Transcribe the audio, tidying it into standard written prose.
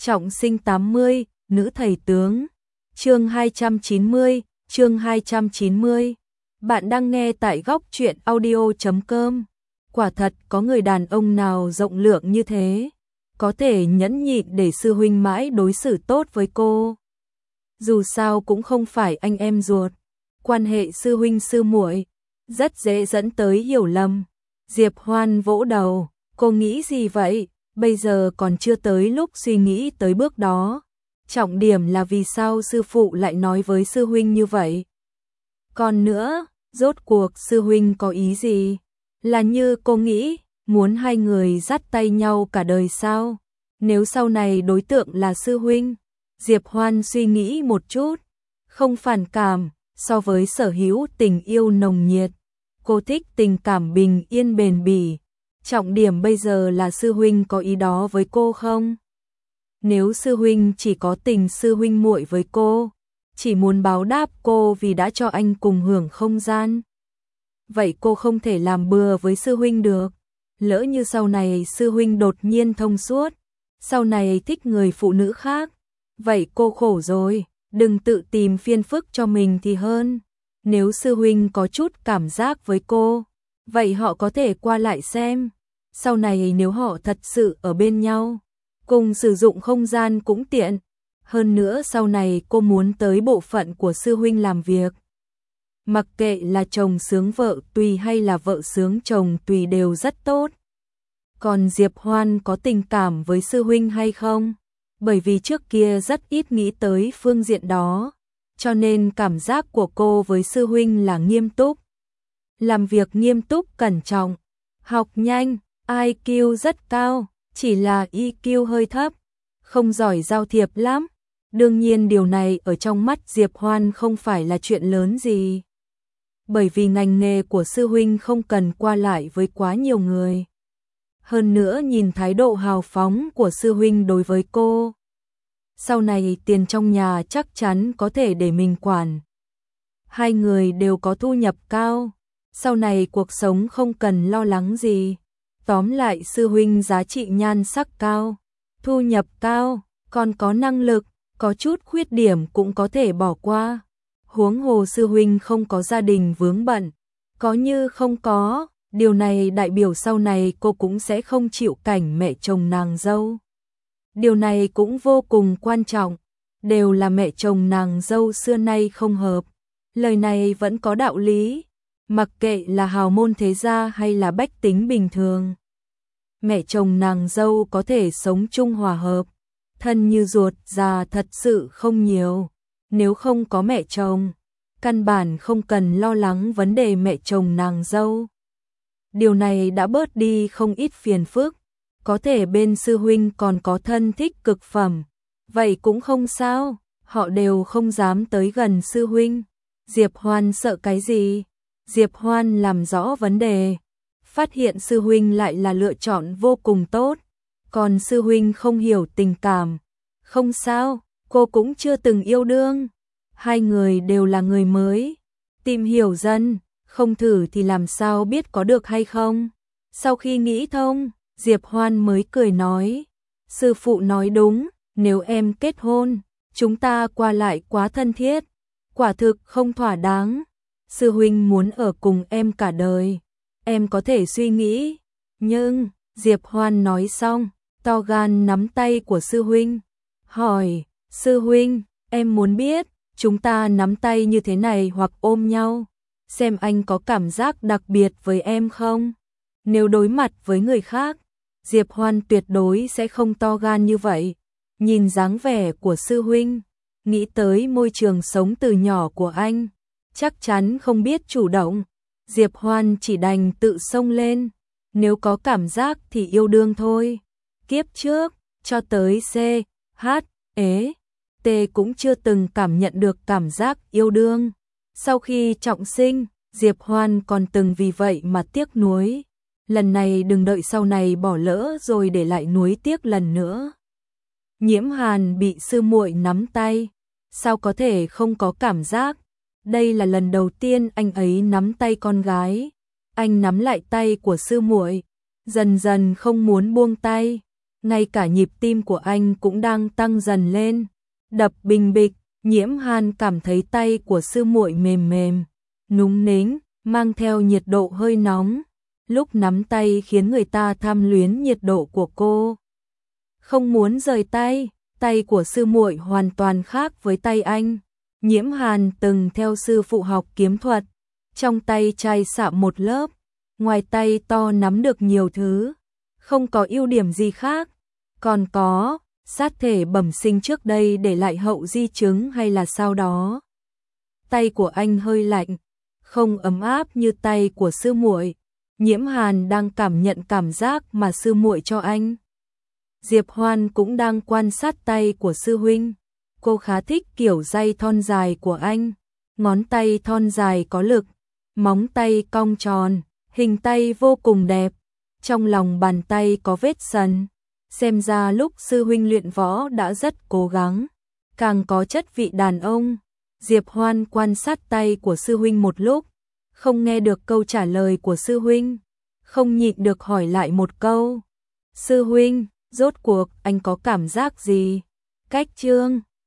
Trọng sinh 80, nữ thầy tướng. Chương 290, chương 290. Bạn đang nghe tại góc truyện audio.com. Quả thật có người đàn ông nào rộng lượng như thế, có thể nhẫn nhịn để sư huynh mãi đối xử tốt với cô. Dù sao cũng không phải anh em ruột, quan hệ sư huynh sư muội rất dễ dẫn tới hiểu lầm. Diệp Hoan vỗ đầu, cô nghĩ gì vậy? Bây giờ còn chưa tới lúc suy nghĩ tới bước đó. Trọng điểm là vì sao sư phụ lại nói với sư huynh như vậy? Còn nữa, rốt cuộc sư huynh có ý gì? Là như cô nghĩ, muốn hai người dắt tay nhau cả đời sao? Nếu sau này đối tượng là sư huynh, Diệp Hoan suy nghĩ một chút, không phản cảm, so với sở hữu tình yêu nồng nhiệt. Cô thích tình cảm bình yên bền bỉ. Trọng điểm bây giờ là sư huynh có ý đó với cô không? Nếu sư huynh chỉ có tình sư huynh muội với cô, chỉ muốn báo đáp cô vì đã cho anh cùng hưởng không gian, vậy cô không thể làm bừa với sư huynh được. Lỡ như sau này sư huynh đột nhiên thông suốt, sau này thích người phụ nữ khác, vậy cô khổ rồi, đừng tự tìm phiền phức cho mình thì hơn. Nếu sư huynh có chút cảm giác với cô, vậy họ có thể qua lại xem. Sau này nếu họ thật sự ở bên nhau, cùng sử dụng không gian cũng tiện. Hơn nữa sau này cô muốn tới bộ phận của sư huynh làm việc, mặc kệ là chồng sướng vợ tùy hay là vợ sướng chồng tùy đều rất tốt. Còn Diệp Hoan có tình cảm với sư huynh hay không? Bởi vì trước kia rất ít nghĩ tới phương diện đó, cho nên cảm giác của cô với sư huynh là nghiêm túc, làm việc nghiêm túc cẩn trọng, học nhanh, IQ rất cao, chỉ là EQ hơi thấp, không giỏi giao thiệp lắm. Đương nhiên điều này ở trong mắt Diệp Hoan không phải là chuyện lớn gì, bởi vì ngành nghề của sư huynh không cần qua lại với quá nhiều người. Hơn nữa nhìn thái độ hào phóng của sư huynh đối với cô, sau này tiền trong nhà chắc chắn có thể để mình quản. Hai người đều có thu nhập cao, sau này cuộc sống không cần lo lắng gì. Tóm lại sư huynh giá trị nhan sắc cao, thu nhập cao, còn có năng lực, có chút khuyết điểm cũng có thể bỏ qua. Huống hồ sư huynh không có gia đình vướng bận, có như không có, điều này đại biểu sau này cô cũng sẽ không chịu cảnh mẹ chồng nàng dâu. Điều này cũng vô cùng quan trọng, đều là mẹ chồng nàng dâu xưa nay không hợp. Lời này vẫn có đạo lý, mặc kệ là hào môn thế gia hay là bách tính bình thường. Mẹ chồng nàng dâu có thể sống chung hòa hợp, thân như ruột già thật sự không nhiều. Nếu không có mẹ chồng, căn bản không cần lo lắng vấn đề mẹ chồng nàng dâu. Điều này đã bớt đi không ít phiền phức. Có thể bên sư huynh còn có thân thích cực phẩm, vậy cũng không sao, họ đều không dám tới gần sư huynh. Diệp Hoan sợ cái gì? Diệp Hoan làm rõ vấn đề, phát hiện sư huynh lại là lựa chọn vô cùng tốt, còn sư huynh không hiểu tình cảm. Không sao, cô cũng chưa từng yêu đương, hai người đều là người mới, tìm hiểu dần, không thử thì làm sao biết có được hay không. Sau khi nghĩ thông, Diệp Hoan mới cười nói, sư phụ nói đúng, nếu em kết hôn, chúng ta qua lại quá thân thiết, quả thực không thỏa đáng. Sư huynh muốn ở cùng em cả đời, em có thể suy nghĩ. Nhưng, Diệp Hoan nói xong, to gan nắm tay của sư huynh, hỏi, sư huynh, em muốn biết, chúng ta nắm tay như thế này hoặc ôm nhau, xem anh có cảm giác đặc biệt với em không? Nếu đối mặt với người khác, Diệp Hoan tuyệt đối sẽ không to gan như vậy. Nhìn dáng vẻ của sư huynh, nghĩ tới môi trường sống từ nhỏ của anh, chắc chắn không biết chủ động. Diệp Hoan chỉ đành tự xông lên, nếu có cảm giác thì yêu đương thôi. Kiếp trước, cho tới C, H, E, T cũng chưa từng cảm nhận được cảm giác yêu đương. Sau khi trọng sinh, Diệp Hoan còn từng vì vậy mà tiếc nuối. Lần này đừng đợi sau này bỏ lỡ rồi để lại nuối tiếc lần nữa. Nhiễm Hàn bị sư muội nắm tay, sao có thể không có cảm giác? Đây là lần đầu tiên anh ấy nắm tay con gái. Anh nắm lại tay của sư muội, dần dần không muốn buông tay. ngay cả nhịp tim của anh cũng đang tăng dần lên, đập bình bịch. Nhiễm Hàn cảm thấy tay của sư muội mềm mềm, núng nính, mang theo nhiệt độ hơi nóng. Lúc nắm tay khiến người ta tham luyến nhiệt độ của cô. Không muốn rời tay, tay của sư muội hoàn toàn khác với tay anh. Nhiễm Hàn từng theo sư phụ học kiếm thuật, trong tay chai sạm một lớp, ngoài tay to nắm được nhiều thứ, không có ưu điểm gì khác. Còn có sát thể bẩm sinh trước đây để lại hậu di chứng hay là sao đó. Tay của anh hơi lạnh, không ấm áp như tay của sư muội. Nhiễm Hàn đang cảm nhận cảm giác mà sư muội cho anh. Diệp Hoan cũng đang quan sát tay của sư huynh. Cô khá thích kiểu day thon dài của anh, ngón tay thon dài có lực, móng tay cong tròn, hình tay vô cùng đẹp. Trong lòng bàn tay có vết sần, xem ra lúc sư huynh luyện võ đã rất cố gắng, càng có chất vị đàn ông. Diệp Hoan quan sát tay của sư huynh một lúc, không nghe được câu trả lời của sư huynh, không nhịn được hỏi lại một câu. Sư huynh, rốt cuộc anh có cảm giác gì? Cách chương